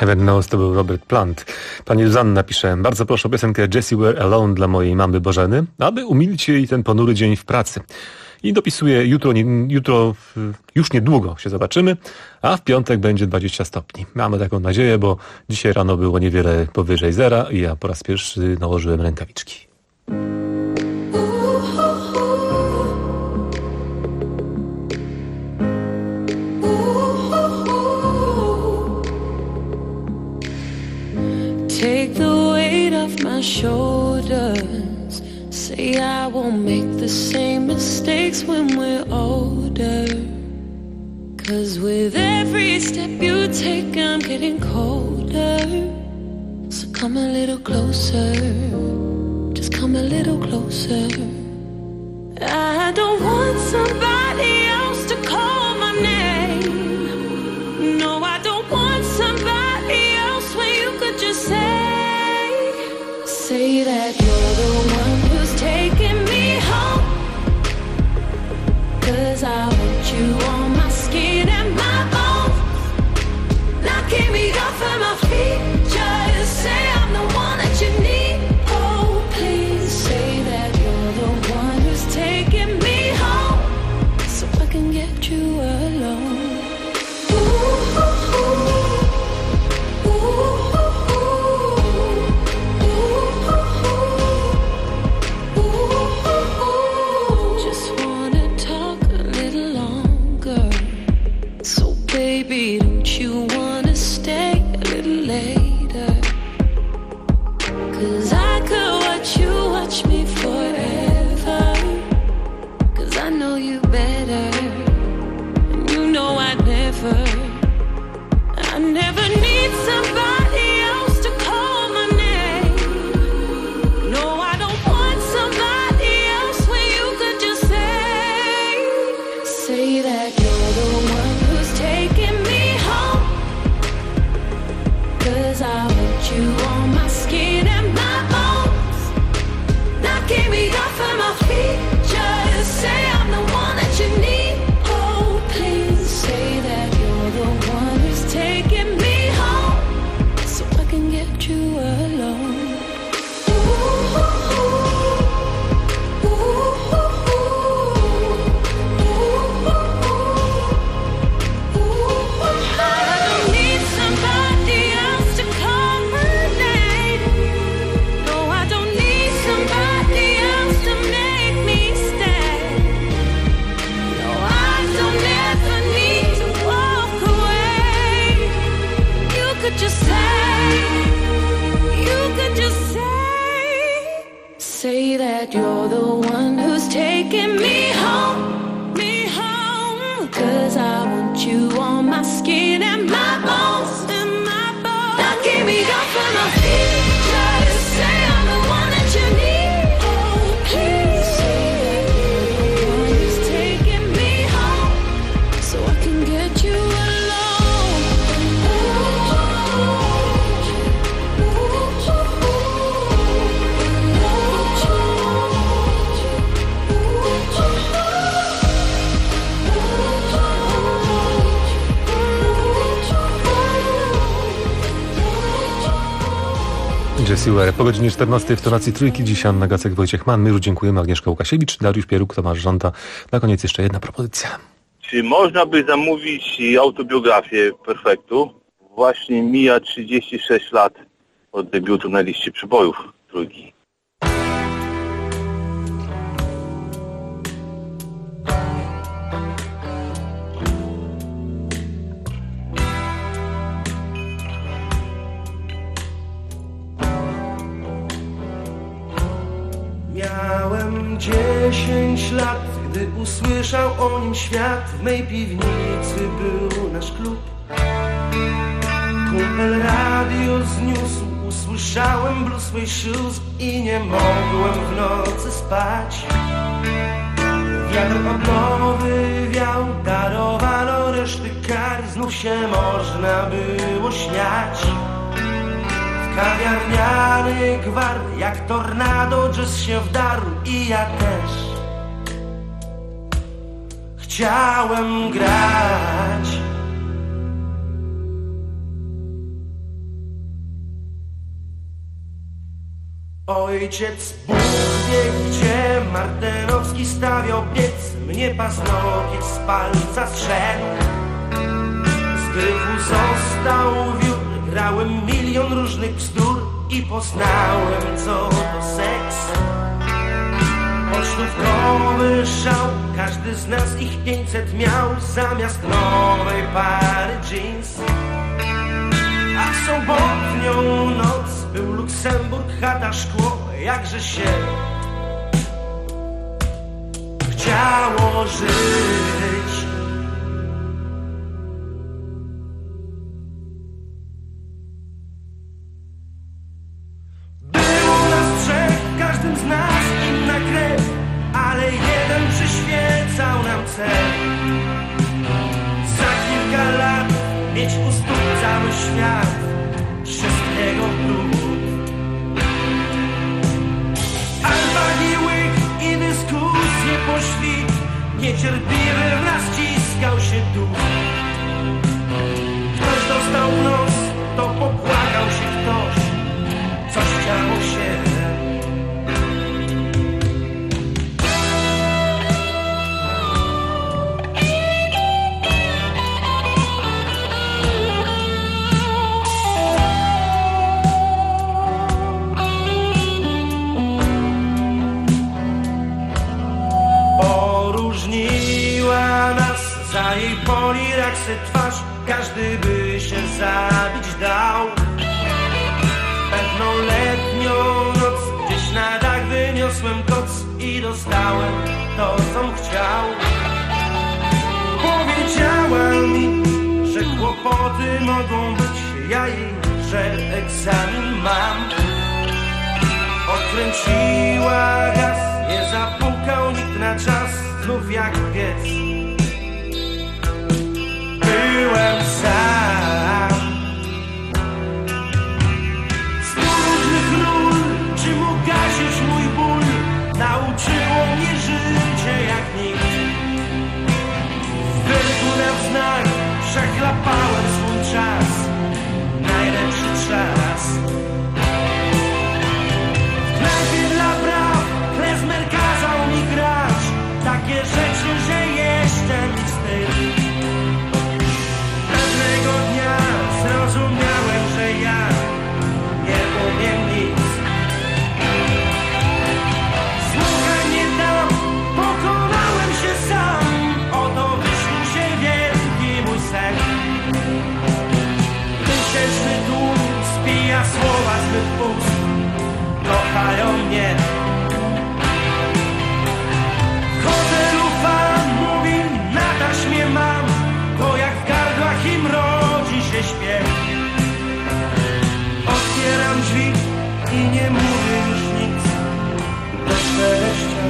S12: Heaven Knows to był Robert Plant. Pani Zuzanna pisze, bardzo proszę o piosenkę Jessie Were Alone dla mojej mamy Bożeny, aby umilić jej ten ponury dzień w pracy. I dopisuje, jutro już niedługo się zobaczymy, a w piątek będzie 20 stopni. Mamy taką nadzieję, bo dzisiaj rano było niewiele powyżej zera i ja po raz pierwszy nałożyłem rękawiczki.
S16: Take the weight off my shoulders. Say I won't make the same mistakes when we're older. 'Cause with every step you take I'm getting colder. So come a little closer. Just come a little closer. I don't want somebody else to call my name. No, I don't want somebody else when you could just say that you're the one who's taking me home. 'Cause I want you on my skin and my bones. Knocking me off of my feet. Just say I'm the one that you need. Oh, please say that you're the one who's taking me home. So I can get you alone. Baby, don't you wanna stay a little later? 'Cause I could watch me forever. 'Cause I know you better. And you know I never need somebody else to call my name. No, I don't want somebody else when you could just say that you're the one who's taking me home. 'Cause I want you on my skin and my bones. Knocking me off of my feet. Just say I'm the one that you need. Oh, please say that you're the one who's taking me home. So I can get you alone. Say that you're the one who's taking me home. 'Cause I want you on my skin and my bones. Knocking me off of my feet. Try to say I'm the one that you need. Oh, please say that you're the one who's taking me home. So I can get you alone.
S12: Jessie Were. Po godzinie 14 w tonacji Trójki. Dziś Anna Gacek, Wojciech Mann. My już dziękujemy. Agnieszka Łukasiewicz, Dariusz Pieruk, Tomasz Żąda. Na koniec jeszcze jedna propozycja.
S8: Czy można by zamówić autobiografię Perfektu? Właśnie mija 36 lat od debiutu na liście przybojów Trójki.
S9: Miałem 10 lat, gdy usłyszał o nim świat. W mej piwnicy był nasz klub. Kumpel radio zniósł, usłyszałem Blue Suede Shoes i nie mogłem w nocy spać. Wiatr odnowy wiał, darowano reszty kar. Znów się można było śmiać. Kawiarniany gwar, jak tornado jazz się wdarł i ja też chciałem grać. Ojciec Bóg wie, gdzie Martenowski stawiał piec. Mnie paznokieć z palca zszedł. Z gryfu został wiór. Grałem milion różnych bzdur i poznałem, co to seks. Pocztówkowy szał, każdy z nas ich 500 miał. Zamiast nowej pary jeans. A w sobotnią noc był Luksemburg, chata, szkło. Jakże się chciało żyć. Było nas trzech, każdym z nas inna krew, ale jeden przyświecał nam cel. Za kilka lat mieć u stóp cały świat, wszystkiego brud. Albagi łyk i dyskusje po świt, niecierpliwy w nas ściskał się duch. Ktoś dostał w nos, to popłakał się ktoś, coś działo się. Za jej poliraksy twarz każdy by się zabić dał. Pewną letnią noc gdzieś na dach wyniosłem koc i dostałem to, com chciał. Powiedziała mi, że kłopoty mogą być, ja jej, że egzamin mam. Odkręciła gaz, nie zapukał nikt na czas, znów jak piec. Byłem sam. Z różnych ról, czy mógł gasić mój ból, nauczyło mnie życie jak nikt. Wyrku na znak, przechlapałem swój czas, najlepszy czas. W knajpie dla braw klezmer kazał mi grać takie rzeczy, że jeszcze mi wstyd. Pewnego dnia zrozumiałem, że ja nie umiem nic. Słuchaj, nie dam, pokonałem się sam. Oto wyszł się wielki mój sen. Tysięczny tłum spija słowa zbyt ust. Kochają mnie. W hotelu fan mówi, na taśmie mam. To jak w gardłach im rodzi się śpiew. Otwieram drzwi i nie mówię już nic do szczęścia.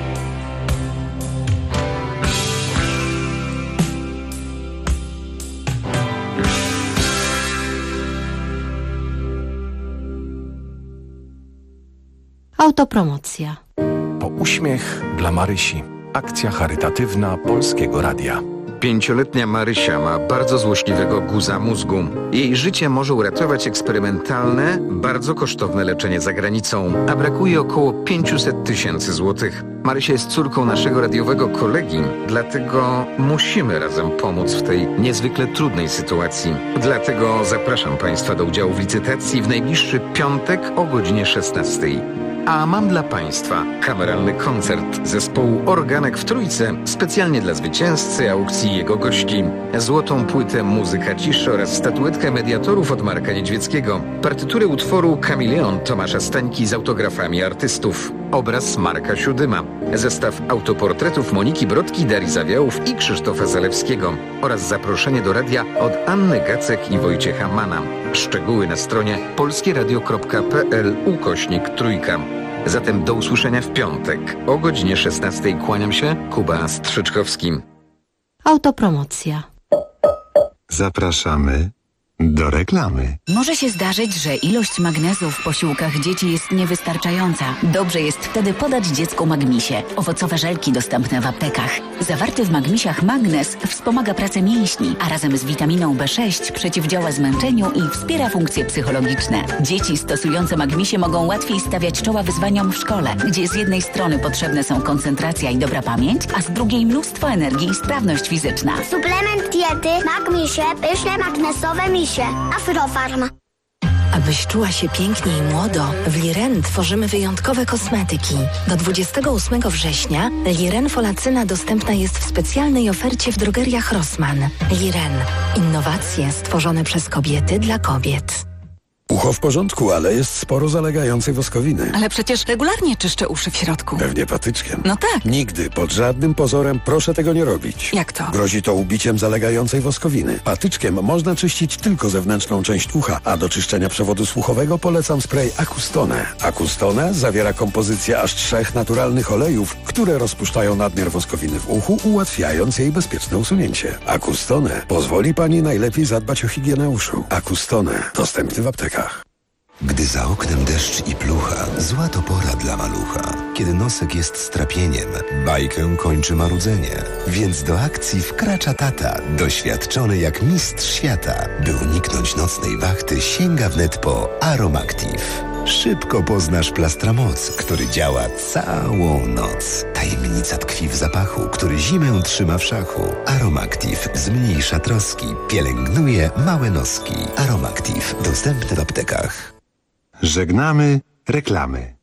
S11: Autopromocja.
S10: Po uśmiech dla Marysi. Akcja charytatywna Polskiego Radia.
S13: 5-letnia Marysia ma bardzo złośliwego guza mózgu. Jej życie może uratować eksperymentalne, bardzo kosztowne leczenie za granicą, a brakuje około 500 000 złotych. Marysia jest córką naszego radiowego kolegi, dlatego musimy razem pomóc w tej niezwykle trudnej sytuacji. Dlatego zapraszam Państwa do udziału w licytacji w najbliższy piątek o godzinie 16. A mam dla Państwa kameralny koncert zespołu Organek w Trójce specjalnie dla zwycięzcy aukcji i jego gości. Złotą płytę Muzyka ciszy oraz statuetkę mediatorów od Marka Niedźwieckiego. Partytury utworu Kameleon Tomasza Stańki z autografami artystów. Obraz Marka Siódyma. Zestaw autoportretów Moniki Brodki, Darii Zawiałów i Krzysztofa Zalewskiego. Oraz zaproszenie do radia od Anny Gacek i Wojciecha Mana. Szczegóły na stronie polskieradio.pl/trójka. Zatem do usłyszenia w piątek o godzinie 16. Kłaniam się, Kuba Strzyczkowski.
S11: Autopromocja.
S5: Zapraszamy Do reklamy.
S14: Może się zdarzyć, że ilość magnezu w posiłkach dzieci jest niewystarczająca. Dobrze jest wtedy podać dziecku Magmisie. Owocowe żelki dostępne w aptekach. Zawarty w Magmisiach magnez wspomaga pracę mięśni, a razem z witaminą B6 przeciwdziała zmęczeniu i wspiera funkcje psychologiczne. Dzieci stosujące Magmisie mogą łatwiej stawiać czoła wyzwaniom w szkole, gdzie z jednej strony potrzebne są koncentracja i dobra pamięć, a z drugiej mnóstwo energii i sprawność fizyczna.
S23: Suplement diety Magmisie, pyszne magnesowe misie. Afrofarm.
S17: Abyś czuła się pięknie i młodo, w Liren tworzymy wyjątkowe kosmetyki. Do 28 września Liren Folacyna dostępna jest w specjalnej ofercie w drogeriach Rossmann. Liren. Innowacje stworzone przez kobiety dla kobiet.
S19: Ucho w porządku, ale jest sporo zalegającej woskowiny.
S20: Ale przecież regularnie czyszczę uszy w środku.
S19: Pewnie patyczkiem.
S20: No tak.
S19: Nigdy, pod żadnym pozorem proszę tego nie robić.
S20: Jak to?
S19: Grozi to ubiciem zalegającej woskowiny. Patyczkiem można czyścić tylko zewnętrzną część ucha, a do czyszczenia przewodu słuchowego polecam spray Acustone. Acustone zawiera kompozycję aż 3 naturalnych olejów, które rozpuszczają nadmiar woskowiny w uchu, ułatwiając jej bezpieczne usunięcie. Acustone pozwoli Pani najlepiej zadbać o higienę uszu. Acustone dostępny w aptekach.
S22: Gdy za oknem deszcz i plucha, zła to pora dla malucha. Kiedy nosek jest strapieniem, bajkę kończy marudzenie. Więc do akcji wkracza tata, doświadczony jak mistrz świata. By uniknąć nocnej wachty, sięga wnet po Aromactive. Szybko poznasz Plastramoc, który działa całą noc. Tajemnica tkwi w zapachu, który zimę trzyma w szachu. Aromactive zmniejsza troski, pielęgnuje małe noski. Aromactive dostępny w aptekach.
S5: Żegnamy reklamy.